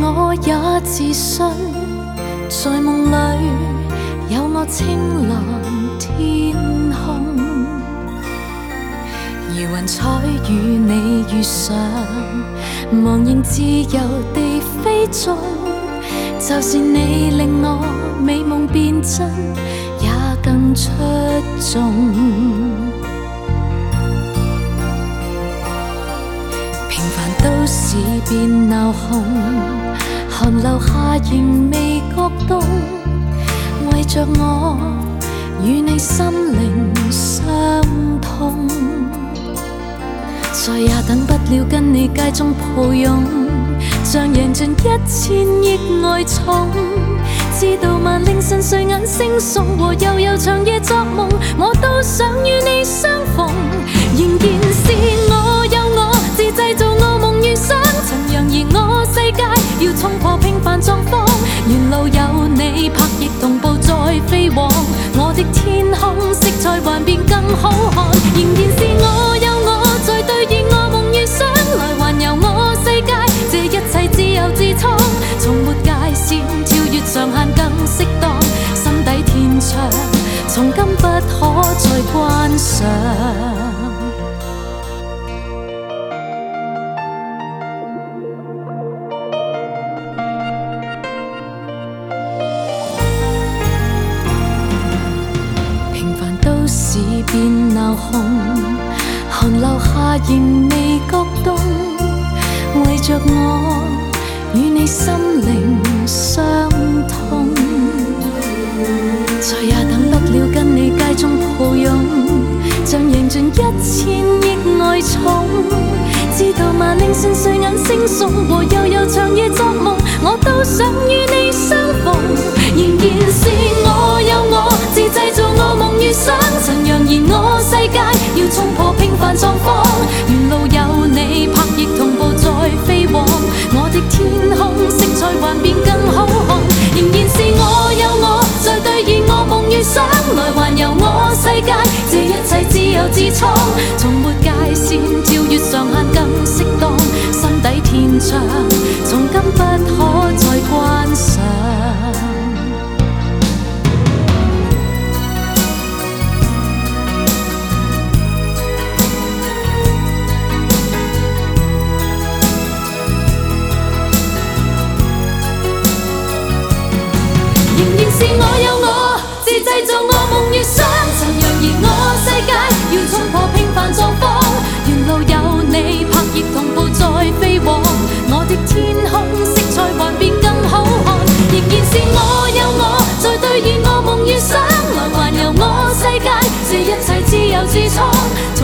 我也自信，在夢裏有我清藍天空，如雲彩與你遇上，茫然自由地飛縱。就是你令我美夢變真，也更出眾。平凡都市變鬧哄，寒流下仍未覺凍。為着我與你心靈相通，再也等不了跟你街中抱擁。像贏盡1000億愛寵，知道嗎？凌晨睡眼惺忪和悠悠長夜作夢，我都想與你相逢。仍然是我有我，自製造我夢與想，曾揚言我世界要衝破平凡狀況。沿路有你拍翼同步再飛往，我的天空色彩幻變更好看。仍然是我有我，在兌現我夢與想，來環遊我世界。這一切自由自創，從沒界線，跳越上限更適當。心底天窗，從今不可再關上。平凡都市變鬧哄，寒流下仍未覺凍。為着我與你心靈相通，再也等不了跟你街中抱擁，像贏盡1000億愛寵。知道嗎？凌晨睡眼惺忪和悠悠長夜作夢，我都想與你相逢。仍然是我有我，自製造我夢與想，曾揚言我世界要衝破平凡狀況。沿路有你拍翼同步再飛往，我的天空色彩幻變更好看。仍然是我有我，在兌現我夢與想，來環遊我世界。這一切自由自創，從沒界線，跳越上限更適當。心底天窗，從今不可再關上。仍然是我有我，自製造我夢與想，曾揚言我世界要衝破平凡狀況。沿路有你拍翼同步再飛往，我的天空色彩幻變更好看。仍然是我有我，在兌現我夢與想，來環遊我世界。這一切自由自創。